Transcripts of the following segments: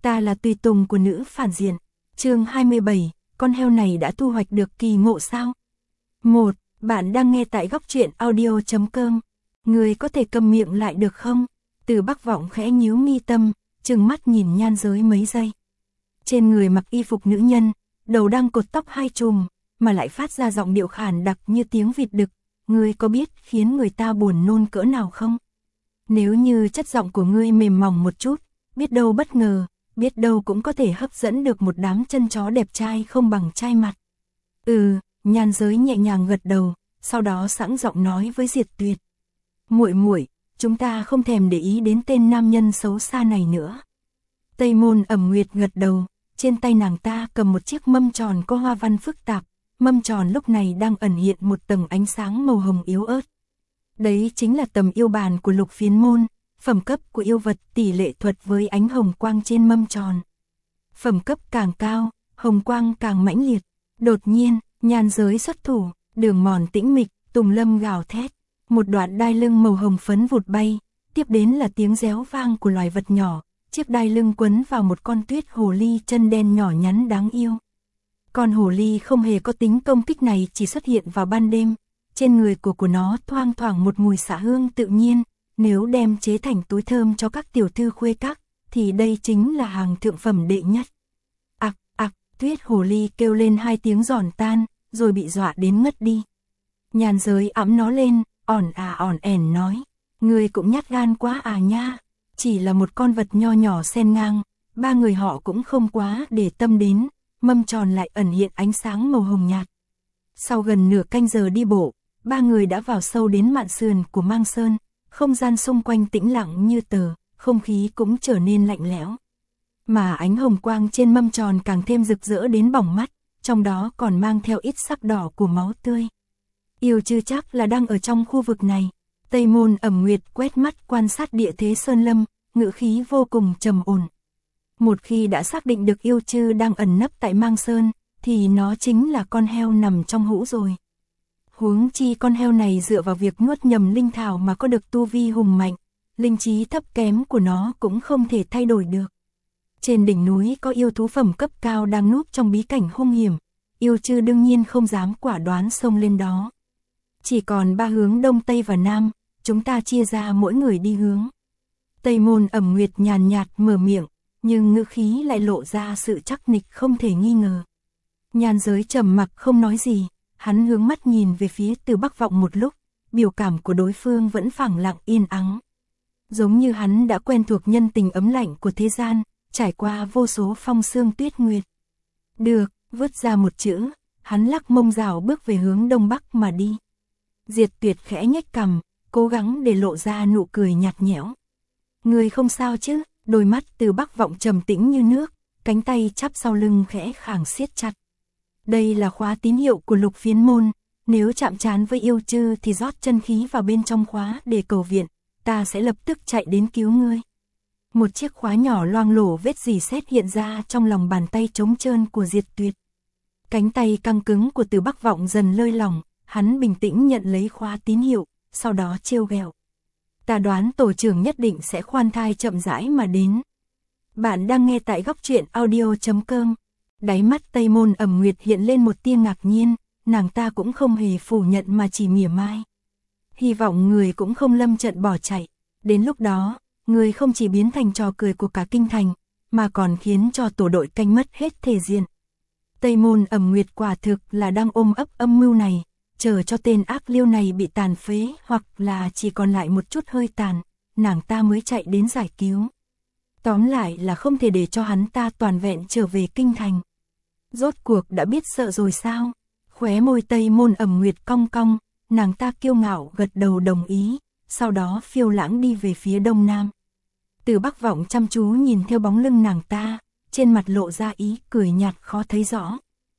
Ta là tùy tùng của nữ phản diện. Chương 27, con heo này đã thu hoạch được kỳ ngộ sao? 1. Bạn đang nghe tại góc truyện audio.com. Người có thể câm miệng lại được không? Từ Bắc Vọng khẽ nhíu mi tâm, trừng mắt nhìn Nhan Giới mấy giây. Trên người mặc y phục nữ nhân, đầu đang cột tóc hai chùm, mà lại phát ra giọng điệu khàn đặc như tiếng vịt đực. Ngươi có biết khiến người ta buồn nôn cỡ nào không? Nếu như chất giọng của ngươi mềm mỏng một chút, biết đâu bất ngờ, biết đâu cũng có thể hấp dẫn được một đám chân chó đẹp trai không bằng trai mặt. Nhan Giới nhẹ nhàng gật đầu, sau đó sẵn giọng nói với Diệt Tuyệt. Muội muội, chúng ta không thèm để ý đến tên nam nhân xấu xa này nữa. Tây Môn Ẩm Nguyệt gật đầu, trên tay nàng ta cầm một chiếc mâm tròn có hoa văn phức tạp, mâm tròn lúc này đang ẩn hiện một tầng ánh sáng màu hồng yếu ớt. Đấy chính là tầm yêu bàn của Lục Phiến môn, phẩm cấp của yêu vật tỷ lệ thuật với ánh hồng quang trên mâm tròn. Phẩm cấp càng cao, hồng quang càng mãnh liệt. Đột nhiên, Nhan Giới xuất thủ, đường mòn tĩnh mịch, tùng lâm gào thét. Một đoạn đai lưng màu hồng phấn vụt bay, tiếp đến là tiếng réo vang của loài vật nhỏ. Chiếc đai lưng quấn vào một con tuyết hồ ly chân đen nhỏ nhắn đáng yêu. Con hồ ly không hề có tính công kích này, chỉ xuất hiện vào ban đêm. Trên người của nó thoang thoảng một mùi xạ hương tự nhiên. Nếu đem chế thành túi thơm cho các tiểu thư khuê các, thì đây chính là hàng thượng phẩm đệ nhất. Ặc, ặc, tuyết hồ ly kêu lên hai tiếng giòn tan, rồi bị dọa đến ngất đi. Nhan Giới ẵm nó lên, ỏn ẻn nói. Người cũng nhát gan quá à nha. Chỉ là một con vật nho nhỏ xen ngang, ba người họ cũng không quá để tâm đến, mâm tròn lại ẩn hiện ánh sáng màu hồng nhạt. Sau gần nửa canh giờ đi bộ, ba người đã vào sâu đến mạn sườn của Mang Sơn, không gian xung quanh tĩnh lặng như tờ, không khí cũng trở nên lạnh lẽo. Mà ánh hồng quang trên mâm tròn càng thêm rực rỡ đến bỏng mắt, trong đó còn mang theo ít sắc đỏ của máu tươi. Yêu Chư chắc là đang ở trong khu vực này. Tây Môn Ẩm Nguyệt quét mắt quan sát địa thế sơn lâm, ngữ khí vô cùng trầm ổn. Một khi đã xác định được Yêu Chư đang ẩn nấp tại Mang Sơn, thì nó chính là con heo nằm trong hũ rồi. Huống chi con heo này dựa vào việc nuốt nhầm linh thảo mà có được tu vi hùng mạnh, linh trí thấp kém của nó cũng không thể thay đổi được. Trên đỉnh núi có yêu thú phẩm cấp cao đang núp trong bí cảnh hung hiểm, Yêu Chư đương nhiên không dám quả đoán xông lên đó. Chỉ còn ba hướng đông tây và nam, chúng ta chia ra mỗi người đi hướng. Tây Môn Ẩm Nguyệt nhàn nhạt mở miệng, nhưng ngữ khí lại lộ ra sự chắc nịch không thể nghi ngờ. Nhan Giới trầm mặc không nói gì, hắn hướng mắt nhìn về phía Từ Bắc Vọng một lúc, biểu cảm của đối phương vẫn phẳng lặng yên ắng. Giống như hắn đã quen thuộc nhân tình ấm lạnh của thế gian, trải qua vô số phong sương tuyết nguyệt. Được, vứt ra một chữ, hắn lắc mông rào bước về hướng đông bắc mà đi. Diệt Tuyệt khẽ nhếch cằm, cố gắng để lộ ra nụ cười nhạt nhẽo. Người không sao chứ? Đôi mắt Từ Bắc Vọng trầm tĩnh như nước, cánh tay chắp sau lưng khẽ khàng siết chặt. Đây là khóa tín hiệu của Lục Phiến môn, nếu chạm trán với Yêu Chư thì rót chân khí vào bên trong khóa để cầu viện, ta sẽ lập tức chạy đến cứu ngươi. Một chiếc khóa nhỏ loang lổ vết rỉ sét hiện ra trong lòng bàn tay trống trơn của Diệt Tuyệt. Cánh tay căng cứng của Từ Bắc Vọng dần lơi lỏng, hắn bình tĩnh nhận lấy khóa tín hiệu, sau đó trêu ghẹo. Ta đoán tổ trưởng nhất định sẽ khoan thai chậm rãi mà đến. Bạn đang nghe tại góc truyện audio.com. Đáy mắt Tây Môn Ẩm Nguyệt hiện lên một tia ngạc nhiên, nàng ta cũng không hề phủ nhận mà chỉ mỉa mai. Hy vọng người cũng không lâm trận bỏ chạy. Đến lúc đó, người không chỉ biến thành trò cười của cả kinh thành, mà còn khiến cho tổ đội canh mất hết thể diện. Tây Môn Ẩm Nguyệt quả thực là đang ôm ấp âm mưu này, chờ cho tên ác liêu này bị tàn phế hoặc là chỉ còn lại một chút hơi tàn, nàng ta mới chạy đến giải cứu. Tóm lại là không thể để cho hắn ta toàn vẹn trở về kinh thành. Rốt cuộc đã biết sợ rồi sao? Khóe môi Tây Môn Ẩm Nguyệt cong cong, nàng ta kiêu ngạo gật đầu đồng ý, sau đó phiêu lãng đi về phía đông nam. Từ Bắc Vọng chăm chú nhìn theo bóng lưng nàng ta, trên mặt lộ ra ý cười nhạt khó thấy rõ.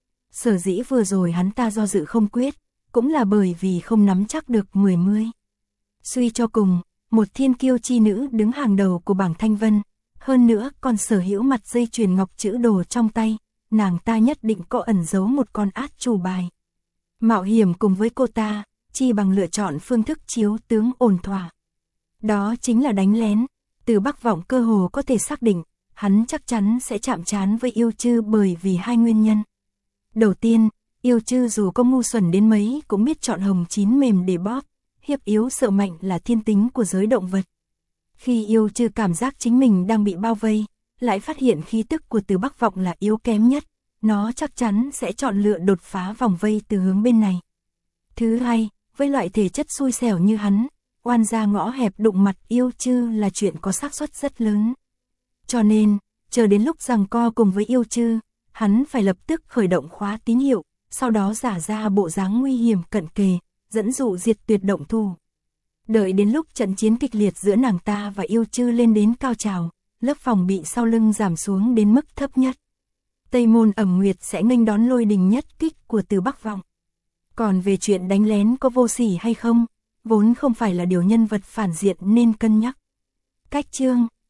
Sở dĩ vừa rồi hắn ta do dự không quyết, cũng là bởi vì không nắm chắc được 10. Suy cho cùng, một thiên kiêu chi nữ đứng hàng đầu của bảng Thanh Vân, hơn nữa còn sở hữu mặt dây chuyền ngọc chữ đồ trong tay, nàng ta nhất định có ẩn giấu một con át chủ bài. Mạo hiểm cùng với cô ta, chi bằng lựa chọn phương thức chiếu tướng ổn thỏa. Đó chính là đánh lén. Từ Bắc Vọng cơ hồ có thể xác định, hắn chắc chắn sẽ chạm trán với Yêu Trư bởi vì hai nguyên nhân. Đầu tiên, Yêu Trư dù có ngu xuẩn đến mấy cũng biết chọn hồng chín mềm để bóp, hiếp yếu sợ mạnh là thiên tính của giới động vật. Khi Yêu Trư cảm giác chính mình đang bị bao vây, lại phát hiện khí tức của Từ Bắc Vọng là yếu kém nhất, nó chắc chắn sẽ chọn lựa đột phá vòng vây từ hướng bên này. Thứ hai, với loại thể chất xui xẻo như hắn, oan ra ngõ hẹp đụng mặt Yêu Trư là chuyện có xác suất rất lớn. Cho nên, chờ đến lúc giằng co cùng với Yêu Trư, hắn phải lập tức khởi động khóa tín hiệu, sau đó giả ra bộ dáng nguy hiểm cận kề, dẫn dụ diệt tuyệt động thủ. Đợi đến lúc trận chiến kịch liệt giữa nàng ta và Yêu Trư lên đến cao trào, lớp phòng bị sau lưng giảm xuống đến mức thấp nhất. Tây Môn Ẩm Nguyệt sẽ nghênh đón lôi đình nhất kích của Từ Bắc Vọng. Còn về chuyện đánh lén có vô sỉ hay không, vốn không phải là điều nhân vật phản diện nên cân nhắc. Cách chương